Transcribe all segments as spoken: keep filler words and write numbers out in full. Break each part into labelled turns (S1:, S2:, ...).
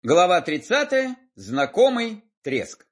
S1: Глава тридцатая. Знакомый треск.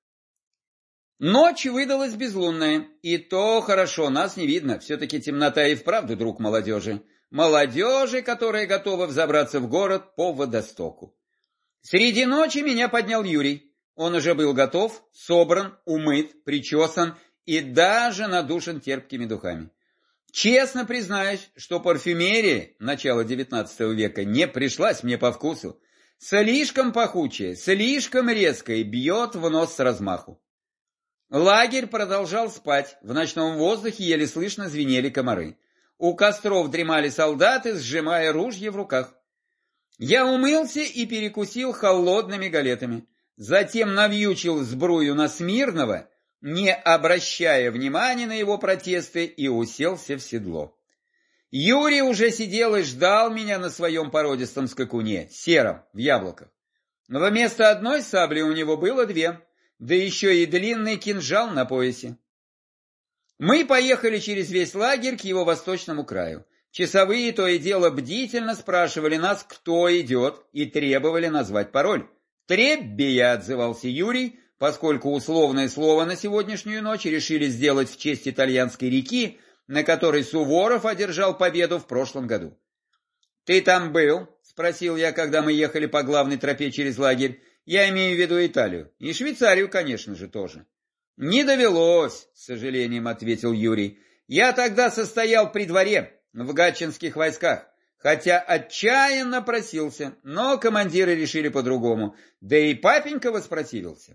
S1: Ночь выдалась безлунная, и то хорошо, нас не видно, все-таки темнота и вправду друг молодежи. Молодежи, которая готова взобраться в город по водостоку. Среди ночи меня поднял Юрий. Он уже был готов, собран, умыт, причесан и даже надушен терпкими духами. Честно признаюсь, что парфюмерия начала девятнадцатого века не пришлась мне по вкусу. Слишком пахучая, слишком резкая, бьет в нос с размаху. Лагерь продолжал спать, в ночном воздухе еле слышно звенели комары. У костров дремали солдаты, сжимая ружья в руках. Я умылся и перекусил холодными галетами. Затем навьючил сбрую на Смирного, не обращая внимания на его протесты, и уселся в седло. Юрий уже сидел и ждал меня на своем породистом скакуне, сером, в яблоках. Но вместо одной сабли у него было две, да еще и длинный кинжал на поясе. Мы поехали через весь лагерь к его восточному краю. Часовые то и дело бдительно спрашивали нас, кто идет, и требовали назвать пароль. «Треббия», отзывался Юрий, поскольку условное слово на сегодняшнюю ночь решили сделать в честь итальянской реки, на которой Суворов одержал победу в прошлом году. «Ты там был?» – спросил я, когда мы ехали по главной тропе через лагерь. Я имею в виду Италию. И Швейцарию, конечно же, тоже. «Не довелось», – с сожалением ответил Юрий. «Я тогда состоял при дворе, в гатчинских войсках, хотя отчаянно просился, но командиры решили по-другому, да и папенька воспротивился».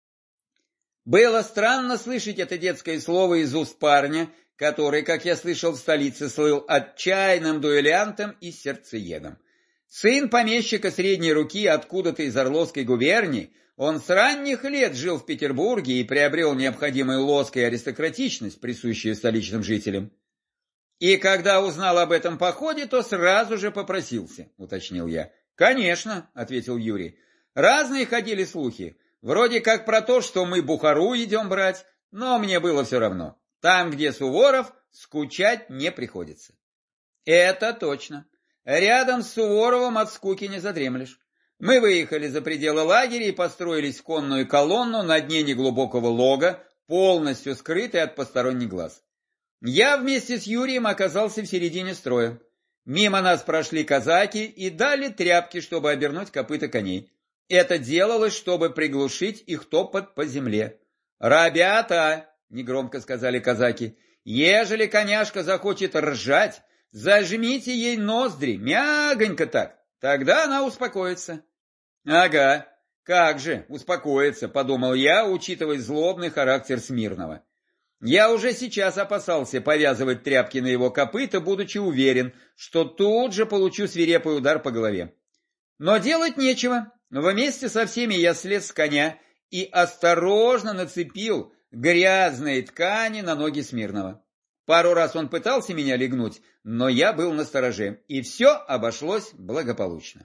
S1: Было странно слышать это детское слово из уст парня, который, как я слышал, в столице слыл отчаянным дуэлянтом и сердцеедом. Сын помещика средней руки откуда-то из Орловской губернии, он с ранних лет жил в Петербурге и приобрел необходимый лоск и аристократичность, присущие столичным жителям. «И когда узнал об этом походе, то сразу же попросился», — уточнил я. «Конечно», — ответил Юрий. «Разные ходили слухи, вроде как про то, что мы Бухару идем брать, но мне было все равно. Там, где Суворов, скучать не приходится». «Это точно. Рядом с Суворовым от скуки не задремлешь». Мы выехали за пределы лагеря и построились в конную колонну на дне неглубокого лога, полностью скрытой от посторонних глаз. Я вместе с Юрием оказался в середине строя. Мимо нас прошли казаки и дали тряпки, чтобы обернуть копыта коней. Это делалось, чтобы приглушить их топот по земле. «Ребята!» — негромко сказали казаки. «Ежели коняшка захочет ржать, зажмите ей ноздри, мягонько так, тогда она успокоится». «Ага, как же успокоится», — подумал я, учитывая злобный характер Смирного. Я уже сейчас опасался повязывать тряпки на его копыта, будучи уверен, что тут же получу свирепый удар по голове. Но делать нечего. Вместе со всеми я слез с коня и осторожно нацепил грязные ткани на ноги Смирного. Пару раз он пытался меня легнуть, но я был настороже, и все обошлось благополучно.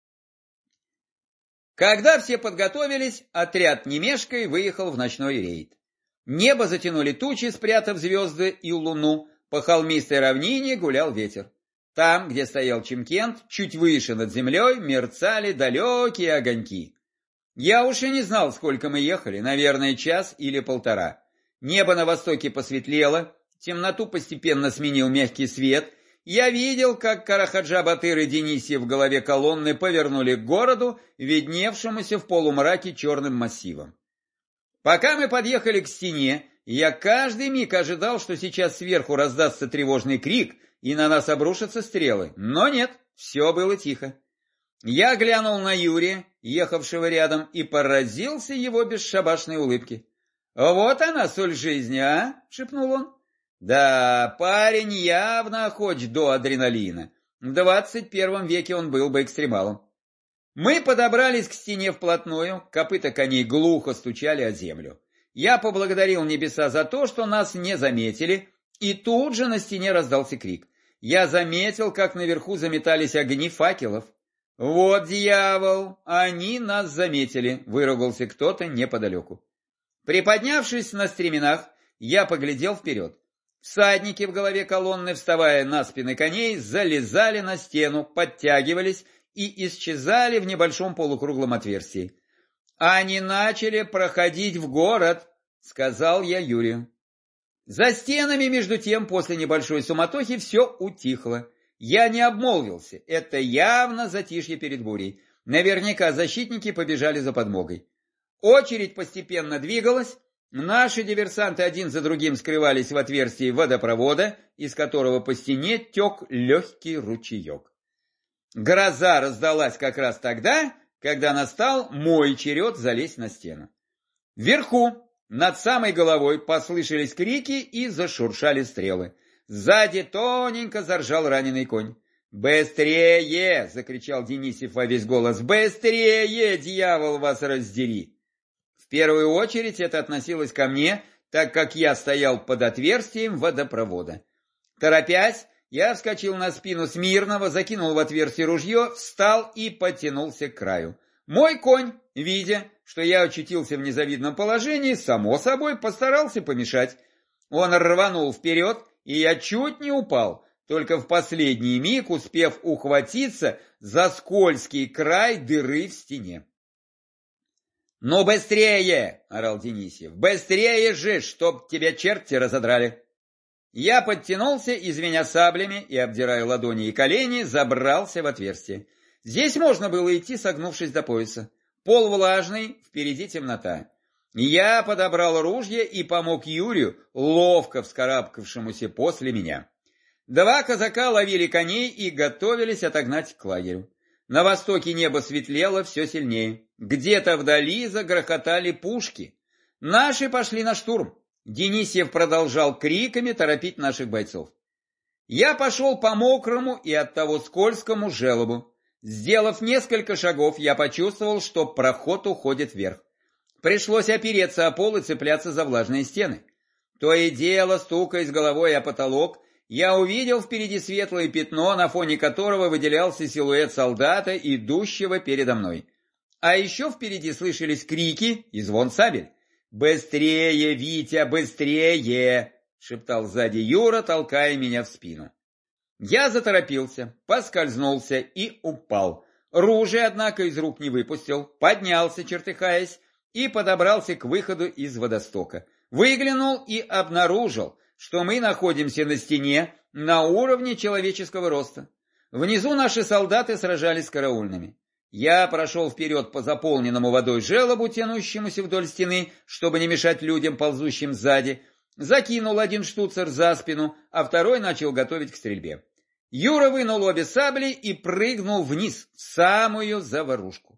S1: Когда все подготовились, отряд не мешкая выехал в ночной рейд. Небо затянули тучи, спрятав звезды и луну, по холмистой равнине гулял ветер. Там, где стоял Чимкент, чуть выше над землей, мерцали далекие огоньки. Я уж и не знал, сколько мы ехали, наверное, час или полтора. Небо на востоке посветлело, темноту постепенно сменил мягкий свет. Я видел, как Карахаджа-Батыр и Денисия в голове колонны повернули к городу, видневшемуся в полумраке черным массивом. Пока мы подъехали к стене, я каждый миг ожидал, что сейчас сверху раздастся тревожный крик, и на нас обрушатся стрелы. Но нет, все было тихо. Я глянул на Юрия, ехавшего рядом, и поразился его бесшабашной улыбке. «Вот она, соль жизни, а?» — шепнул он. Да, парень явно охоч до адреналина. В двадцать первом веке он был бы экстремалом. Мы подобрались к стене вплотную, копыта коней глухо стучали о землю. Я поблагодарил небеса за то, что нас не заметили, и тут же на стене раздался крик. Я заметил, как наверху заметались огни факелов. «Вот дьявол! Они нас заметили!» — выругался кто-то неподалеку. Приподнявшись на стременах, я поглядел вперед. Всадники в голове колонны, вставая на спины коней, залезали на стену, подтягивались и исчезали в небольшом полукруглом отверстии. «Они начали проходить в город», — сказал я Юрию. За стенами, между тем, после небольшой суматохи все утихло. Я не обмолвился, это явно затишье перед бурей. Наверняка защитники побежали за подмогой. Очередь постепенно двигалась. Наши диверсанты один за другим скрывались в отверстии водопровода, из которого по стене тек легкий ручеек. Гроза раздалась как раз тогда, когда настал мой черед залезть на стену. Вверху, над самой головой, послышались крики и зашуршали стрелы. Сзади тоненько заржал раненый конь. «Быстрее!» — закричал Денисев во весь голос. «Быстрее, дьявол вас раздери!» В первую очередь это относилось ко мне, так как я стоял под отверстием водопровода. Торопясь, я вскочил на спину Смирного, закинул в отверстие ружье, встал и потянулся к краю. Мой конь, видя, что я очутился в незавидном положении, само собой постарался помешать. Он рванул вперед, и я чуть не упал, только в последний миг успев ухватиться за скользкий край дыры в стене. «Ну быстрее!» — орал Денисев. «Быстрее же, чтоб тебя черти разодрали!» Я подтянулся, извиня саблями и, обдирая ладони и колени, забрался в отверстие. Здесь можно было идти, согнувшись до пояса. Пол влажный, впереди темнота. Я подобрал ружье и помог Юрию, ловко вскарабкавшемуся после меня. Два казака ловили коней и готовились отогнать к лагерю. На востоке небо светлело все сильнее. Где-то вдали загрохотали пушки. Наши пошли на штурм. Денисев продолжал криками торопить наших бойцов. Я пошел по мокрому и оттого скользкому желобу. Сделав несколько шагов, я почувствовал, что проход уходит вверх. Пришлось опереться о пол и цепляться за влажные стены. То и дело, стукаясь головой о потолок, я увидел впереди светлое пятно, на фоне которого выделялся силуэт солдата, идущего передо мной. А еще впереди слышались крики и звон сабель. «Быстрее, Витя, быстрее!» — шептал сзади Юра, толкая меня в спину. Я заторопился, поскользнулся и упал. Ружье, однако, из рук не выпустил, поднялся, чертыхаясь, и подобрался к выходу из водостока. Выглянул и обнаружил, что мы находимся на стене на уровне человеческого роста. Внизу наши солдаты сражались с караульными. Я прошел вперед по заполненному водой желобу, тянущемуся вдоль стены, чтобы не мешать людям, ползущим сзади, закинул один штуцер за спину, а второй начал готовить к стрельбе. Юра вынул обе сабли и прыгнул вниз, в самую заварушку.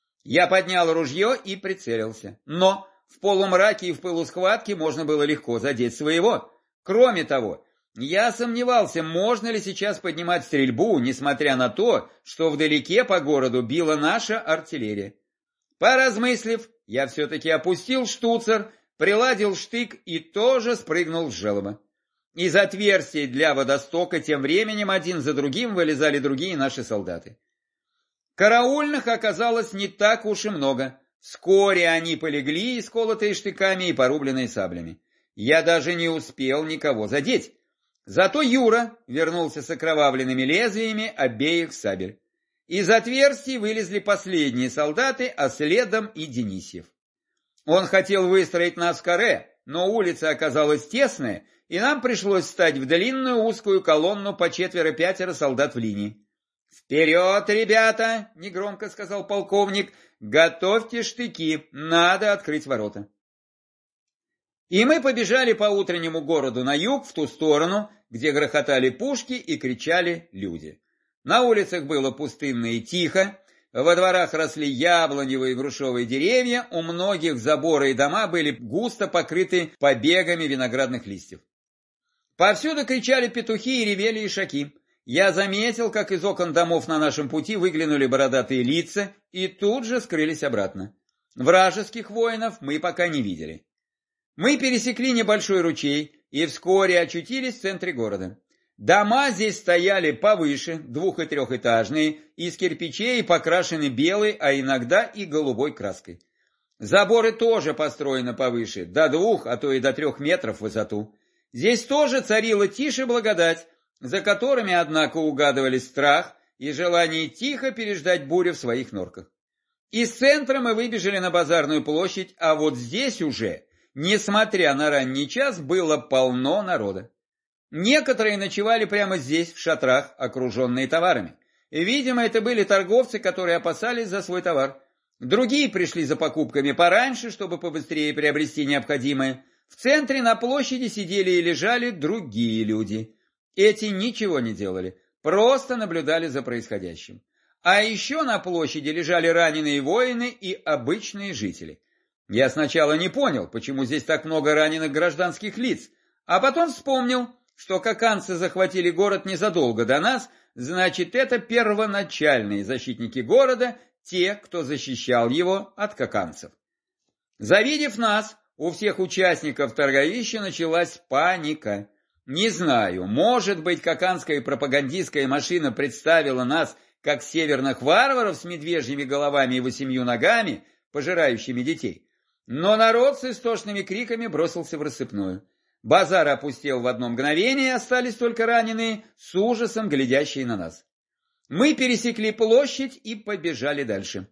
S1: Я поднял ружье и прицелился, но в полумраке и в пылу схватки можно было легко задеть своего. Кроме того, я сомневался, можно ли сейчас поднимать стрельбу, несмотря на то, что вдалеке по городу била наша артиллерия. Поразмыслив, я все-таки опустил штуцер, приладил штык и тоже спрыгнул с желоба. Из отверстий для водостока тем временем один за другим вылезали другие наши солдаты. Караульных оказалось не так уж и много. Вскоре они полегли, исколотые штыками и порубленные саблями. Я даже не успел никого задеть. Зато Юра вернулся с окровавленными лезвиями обеих сабель. Из отверстий вылезли последние солдаты, а следом и Денисев. Он хотел выстроить нас в каре, но улица оказалась тесная, и нам пришлось встать в длинную узкую колонну по четверо-пятеро солдат в линии. «Вперед, ребята!» — негромко сказал полковник. «Готовьте штыки, надо открыть ворота». И мы побежали по утреннему городу на юг, в ту сторону, где грохотали пушки и кричали люди. На улицах было пустынно и тихо, во дворах росли яблоневые и грушевые деревья, у многих заборы и дома были густо покрыты побегами виноградных листьев. Повсюду кричали петухи и ревели ишаки. Я заметил, как из окон домов на нашем пути выглянули бородатые лица и тут же скрылись обратно. Вражеских воинов мы пока не видели. Мы пересекли небольшой ручей и вскоре очутились в центре города. Дома здесь стояли повыше, двух- и трехэтажные, из кирпичей покрашены белой, а иногда и голубой краской. Заборы тоже построены повыше, до двух, а то и до трех метров в высоту. Здесь тоже царила тишь и благодать, за которыми, однако, угадывались страх, и желание тихо переждать бурю в своих норках. Из центра мы выбежали на базарную площадь, а вот здесь уже, несмотря на ранний час, было полно народа. Некоторые ночевали прямо здесь, в шатрах, окруженные товарами. Видимо, это были торговцы, которые опасались за свой товар. Другие пришли за покупками пораньше, чтобы побыстрее приобрести необходимое. В центре на площади сидели и лежали другие люди. Эти ничего не делали, просто наблюдали за происходящим. А еще на площади лежали раненые воины и обычные жители. Я сначала не понял, почему здесь так много раненых гражданских лиц, а потом вспомнил, что каканцы захватили город незадолго до нас, значит, это первоначальные защитники города, те, кто защищал его от каканцев. Завидев нас, у всех участников торговища началась паника. Не знаю, может быть, каканская пропагандистская машина представила нас как северных варваров с медвежьими головами и восемью ногами, пожирающими детей. Но народ с истошными криками бросился в рассыпную. Базар опустел в одно мгновение, остались только раненые, с ужасом глядящие на нас. Мы пересекли площадь и побежали дальше.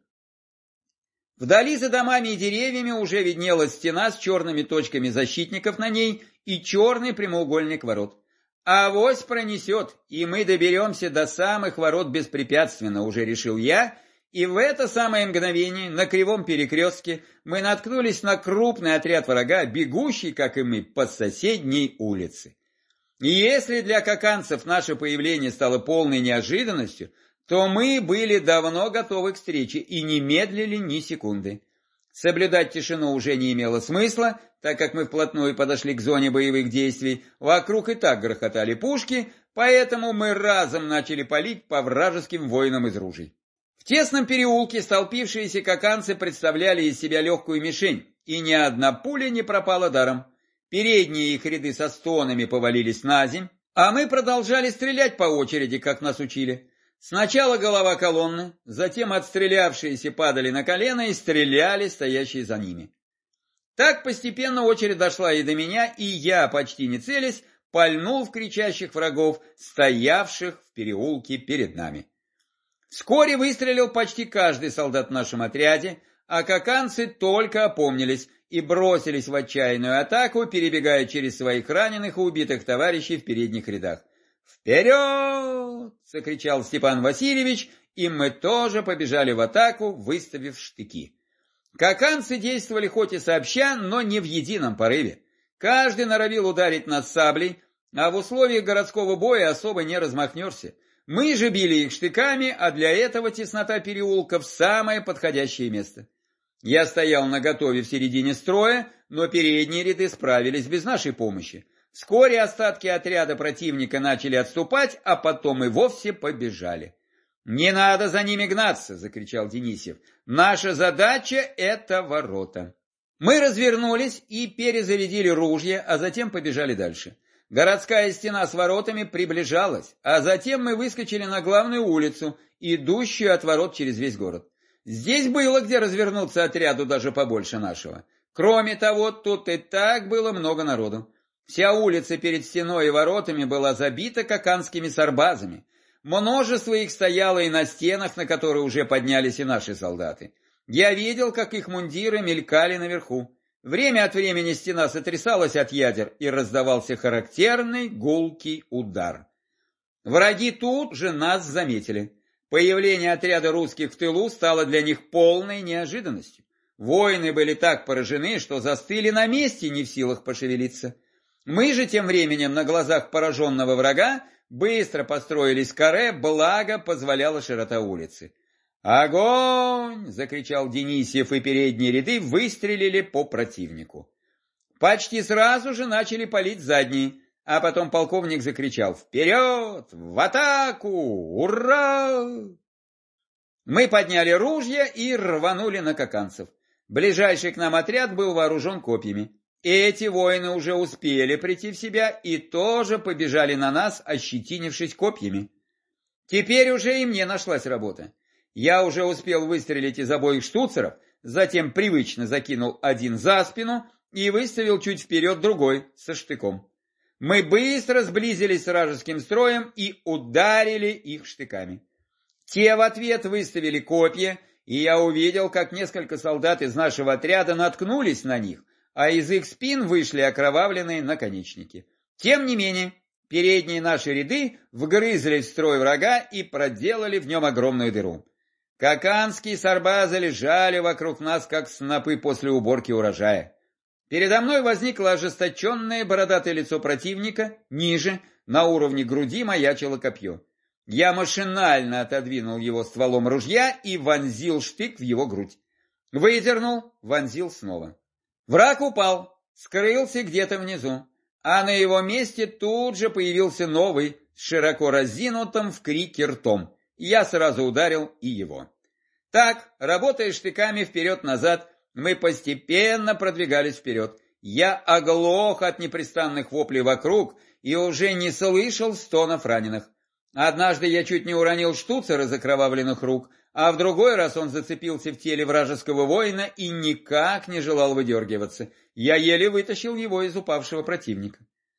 S1: Вдали за домами и деревьями уже виднелась стена с черными точками защитников на ней и черный прямоугольник ворот. Авось пронесет, и мы доберемся до самых ворот беспрепятственно, уже решил я, и в это самое мгновение на кривом перекрестке мы наткнулись на крупный отряд врага, бегущий, как и мы, по соседней улице. И если для каканцев наше появление стало полной неожиданностью, то мы были давно готовы к встрече и не медлили ни секунды. Соблюдать тишину уже не имело смысла, так как мы вплотную подошли к зоне боевых действий, вокруг и так грохотали пушки, поэтому мы разом начали палить по вражеским воинам из ружей. В тесном переулке столпившиеся каканцы представляли из себя легкую мишень, и ни одна пуля не пропала даром. Передние их ряды со стонами повалились на земь, а мы продолжали стрелять по очереди, как нас учили. Сначала голова колонны, затем отстрелявшиеся падали на колено и стреляли стоящие за ними. Так постепенно очередь дошла и до меня, и я, почти не целясь, пальнул в кричащих врагов, стоявших в переулке перед нами. Вскоре выстрелил почти каждый солдат в нашем отряде, а каканцы только опомнились и бросились в отчаянную атаку, перебегая через своих раненых и убитых товарищей в передних рядах. «Вперед!» — закричал Степан Васильевич, и мы тоже побежали в атаку, выставив штыки. Каканцы действовали хоть и сообща, но не в едином порыве. Каждый норовил ударить нас саблей, а в условиях городского боя особо не размахнешься. Мы же били их штыками, а для этого теснота переулка в самое подходящее место. Я стоял наготове в середине строя, но передние ряды справились без нашей помощи. Вскоре остатки отряда противника начали отступать, а потом и вовсе побежали. «Не надо за ними гнаться!» — закричал Денисев. «Наша задача — это ворота». Мы развернулись и перезарядили ружья, а затем побежали дальше. Городская стена с воротами приближалась, а затем мы выскочили на главную улицу, идущую от ворот через весь город. Здесь было где развернуться отряду даже побольше нашего. Кроме того, тут и так было много народу. Вся улица перед стеной и воротами была забита каканскими сарбазами. Множество их стояло и на стенах, на которые уже поднялись и наши солдаты. Я видел, как их мундиры мелькали наверху. Время от времени стена сотрясалась от ядер, и раздавался характерный гулкий удар. Враги тут же нас заметили. Появление отряда русских в тылу стало для них полной неожиданностью. Воины были так поражены, что застыли на месте, не в силах пошевелиться. Мы же тем временем на глазах пораженного врага быстро построились каре, благо позволяла широта улицы. «Огонь!» — закричал Денисев, и передние ряды выстрелили по противнику. Почти сразу же начали палить задние, а потом полковник закричал: «Вперед! В атаку! Ура!» Мы подняли ружья и рванули на каканцев. Ближайший к нам отряд был вооружен копьями. Эти воины уже успели прийти в себя и тоже побежали на нас, ощетинившись копьями. Теперь уже и мне нашлась работа. Я уже успел выстрелить из обоих штуцеров, затем привычно закинул один за спину и выставил чуть вперед другой со штыком. Мы быстро сблизились с вражеским строем и ударили их штыками. Те в ответ выставили копья, и я увидел, как несколько солдат из нашего отряда наткнулись на них, а из их спин вышли окровавленные наконечники. Тем не менее, передние наши ряды вгрызлись в строй врага и проделали в нем огромную дыру. Каканские сарбазы лежали вокруг нас, как снопы после уборки урожая. Передо мной возникло ожесточенное бородатое лицо противника, ниже, на уровне груди, маячило копье. Я машинально отодвинул его стволом ружья и вонзил штык в его грудь. Выдернул, вонзил снова. Враг упал, скрылся где-то внизу, а на его месте тут же появился новый, с широко разинутым в крике ртом. Я сразу ударил и его. Так, работая штыками вперед-назад, мы постепенно продвигались вперед. Я оглох от непрестанных воплей вокруг и уже не слышал стонов раненых. Однажды я чуть не уронил штуцер из окровавленных рук, а в другой раз он зацепился в теле вражеского воина и никак не желал выдергиваться. Я еле вытащил его из упавшего противника.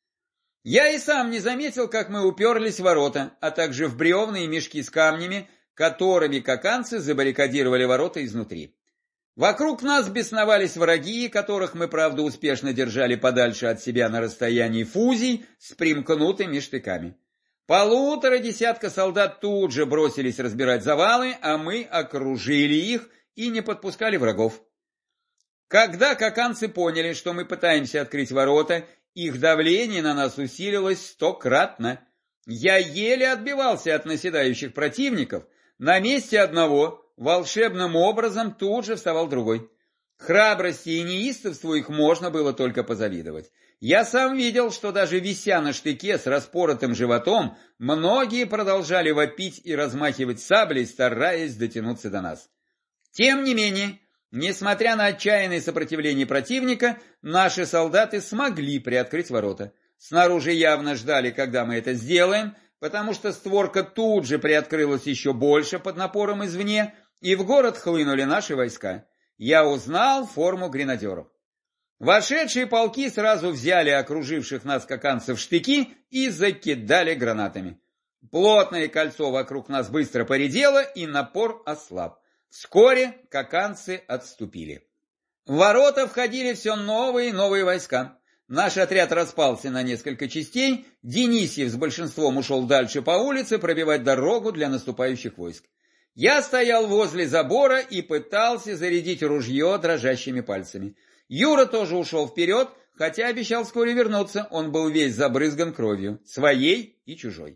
S1: Я и сам не заметил, как мы уперлись в ворота, а также в бревна и мешки с камнями, которыми каканцы забаррикадировали ворота изнутри. Вокруг нас бесновались враги, которых мы, правда, успешно держали подальше от себя на расстоянии фузий с примкнутыми штыками. Полутора десятка солдат тут же бросились разбирать завалы, а мы окружили их и не подпускали врагов. Когда каканцы поняли, что мы пытаемся открыть ворота, их давление на нас усилилось стократно. Я еле отбивался от наседающих противников. На месте одного волшебным образом тут же вставал другой. Храбрости и неистовству их можно было только позавидовать. Я сам видел, что даже вися на штыке с распоротым животом, многие продолжали вопить и размахивать саблей, стараясь дотянуться до нас. Тем не менее, несмотря на отчаянное сопротивление противника, наши солдаты смогли приоткрыть ворота. Снаружи явно ждали, когда мы это сделаем, потому что створка тут же приоткрылась еще больше под напором извне, и в город хлынули наши войска. Я узнал форму гренадеров. Вошедшие полки сразу взяли окруживших нас каканцев штыки и закидали гранатами. Плотное кольцо вокруг нас быстро поредело, и напор ослаб. Вскоре каканцы отступили. В ворота входили все новые и новые войска. Наш отряд распался на несколько частей, Денисьев с большинством ушел дальше по улице пробивать дорогу для наступающих войск. Я стоял возле забора и пытался зарядить ружье дрожащими пальцами. Юра тоже ушел вперед, хотя обещал вскоре вернуться, он был весь забрызган кровью, своей и чужой.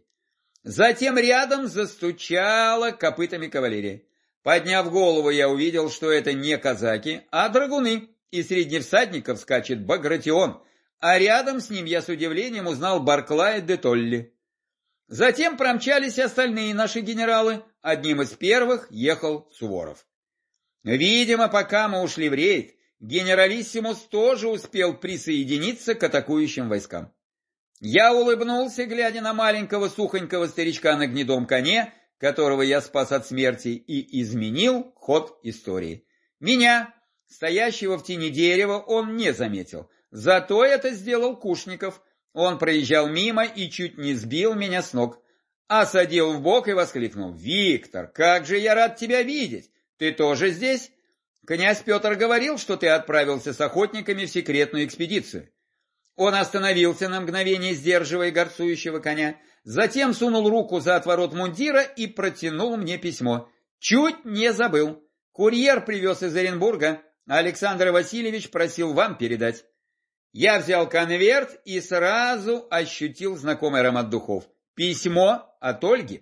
S1: Затем рядом застучала копытами кавалерия. Подняв голову, я увидел, что это не казаки, а драгуны, и среди всадников скачет Багратион, а рядом с ним я с удивлением узнал Барклая де Толли. Затем промчались остальные наши генералы, одним из первых ехал Суворов. Видимо, пока мы ушли в рейд, генералиссимус тоже успел присоединиться к атакующим войскам. Я улыбнулся, глядя на маленького сухонького старичка на гнедом коне, которого я спас от смерти, и изменил ход истории. Меня, стоящего в тени дерева, он не заметил, зато это сделал Кушников. Он проезжал мимо и чуть не сбил меня с ног, осадил в бок и воскликнул: «Виктор, как же я рад тебя видеть! Ты тоже здесь? Князь Петр говорил, что ты отправился с охотниками в секретную экспедицию». Он остановился на мгновение, сдерживая горцующего коня, затем сунул руку за отворот мундира и протянул мне письмо. «Чуть не забыл. Курьер привез из Оренбурга. Александр Васильевич просил вам передать». Я взял конверт и сразу ощутил знакомый аромат духов. Письмо от Ольги.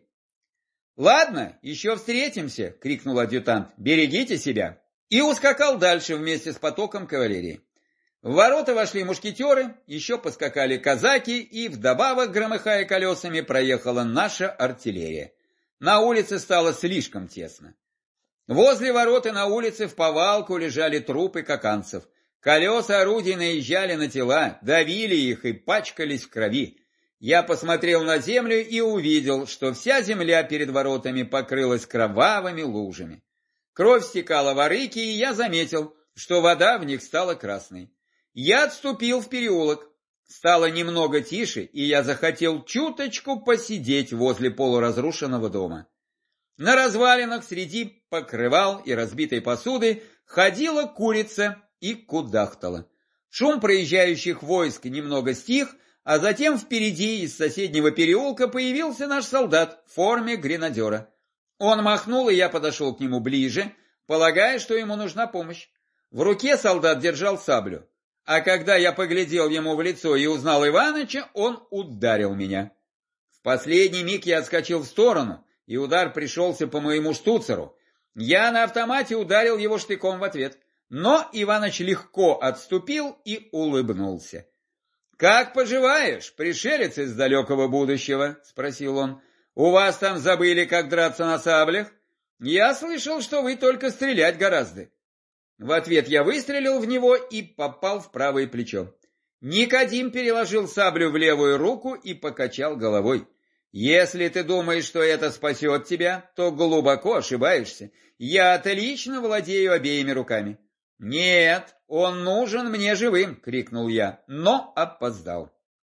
S1: «Ладно, еще встретимся!» — крикнул адъютант. «Берегите себя!» И ускакал дальше вместе с потоком кавалерии. В ворота вошли мушкетеры, еще поскакали казаки, и вдобавок, громыхая колесами, проехала наша артиллерия. На улице стало слишком тесно. Возле ворот и на улице в повалку лежали трупы каканцев. Колеса орудий наезжали на тела, давили их и пачкались в крови. Я посмотрел на землю и увидел, что вся земля перед воротами покрылась кровавыми лужами. Кровь стекала в арыки, и я заметил, что вода в них стала красной. Я отступил в переулок. Стало немного тише, и я захотел чуточку посидеть возле полуразрушенного дома. На развалинах среди покрывал и разбитой посуды ходила курица и кудахтала. Шум проезжающих войск немного стих, а затем впереди из соседнего переулка появился наш солдат в форме гренадера. Он махнул, и я подошел к нему ближе, полагая, что ему нужна помощь. В руке солдат держал саблю, а когда я поглядел ему в лицо и узнал Иваныча, он ударил меня. В последний миг я отскочил в сторону, и удар пришелся по моему штуцеру. Я на автомате ударил его штыком в ответ, но Иваныч легко отступил и улыбнулся. «Как поживаешь, пришелец из далекого будущего?» — спросил он. «У вас там забыли, как драться на саблях? Я слышал, что вы только стрелять гораздо». В ответ я выстрелил в него и попал в правое плечо. Никодим переложил саблю в левую руку и покачал головой. «Если ты думаешь, что это спасет тебя, то глубоко ошибаешься. Я отлично владею обеими руками». «Нет, он нужен мне живым!» — крикнул я, но опоздал.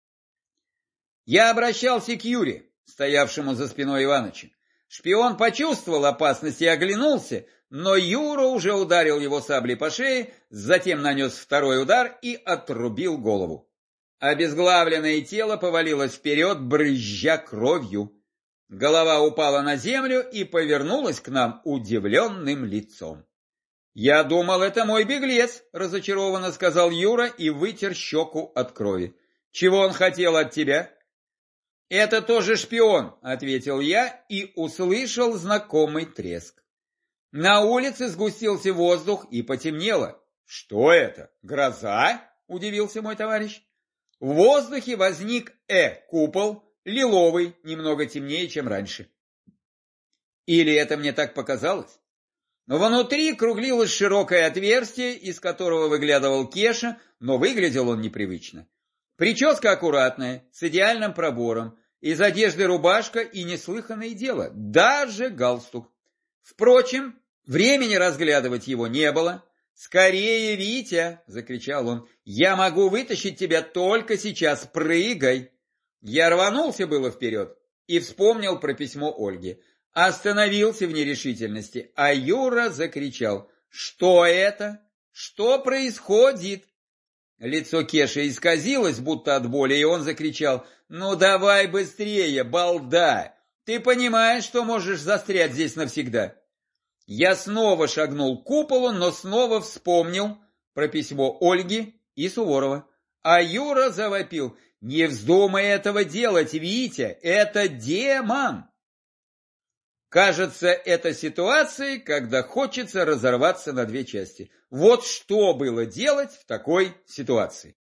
S1: Я обращался к Юре, стоявшему за спиной Иваныча. Шпион почувствовал опасность и оглянулся, но Юра уже ударил его саблей по шее, затем нанес второй удар и отрубил голову. Обезглавленное тело повалилось вперед, брызжа кровью. Голова упала на землю и повернулась к нам удивленным лицом. «Я думал, это мой беглец», — разочарованно сказал Юра и вытер щеку от крови. «Чего он хотел от тебя?» «Это тоже шпион», — ответил я и услышал знакомый треск. На улице сгустился воздух и потемнело. «Что это? Гроза?» — удивился мой товарищ. В воздухе возник Э-купол, лиловый, немного темнее, чем раньше. Или это мне так показалось? Внутри круглилось широкое отверстие, из которого выглядывал Кеша, но выглядел он непривычно. Прическа аккуратная, с идеальным пробором, из одежды рубашка и неслыханное дело, даже галстук. Впрочем, времени разглядывать его не было. «Скорее, Витя!» — закричал он. «Я могу вытащить тебя только сейчас, прыгай!» Я рванулся было вперед и вспомнил про письмо Ольги. Остановился в нерешительности, а Юра закричал: «Что это? Что происходит?» Лицо Кеши исказилось, будто от боли, и он закричал: «Ну давай быстрее, балда! Ты понимаешь, что можешь застрять здесь навсегда?» Я снова шагнул к куполу, но снова вспомнил про письмо Ольги и Суворова. А Юра завопил: «Не вздумай этого делать, Витя, это демон!» Кажется, это ситуация, когда хочется разорваться на две части. Вот что было делать в такой ситуации.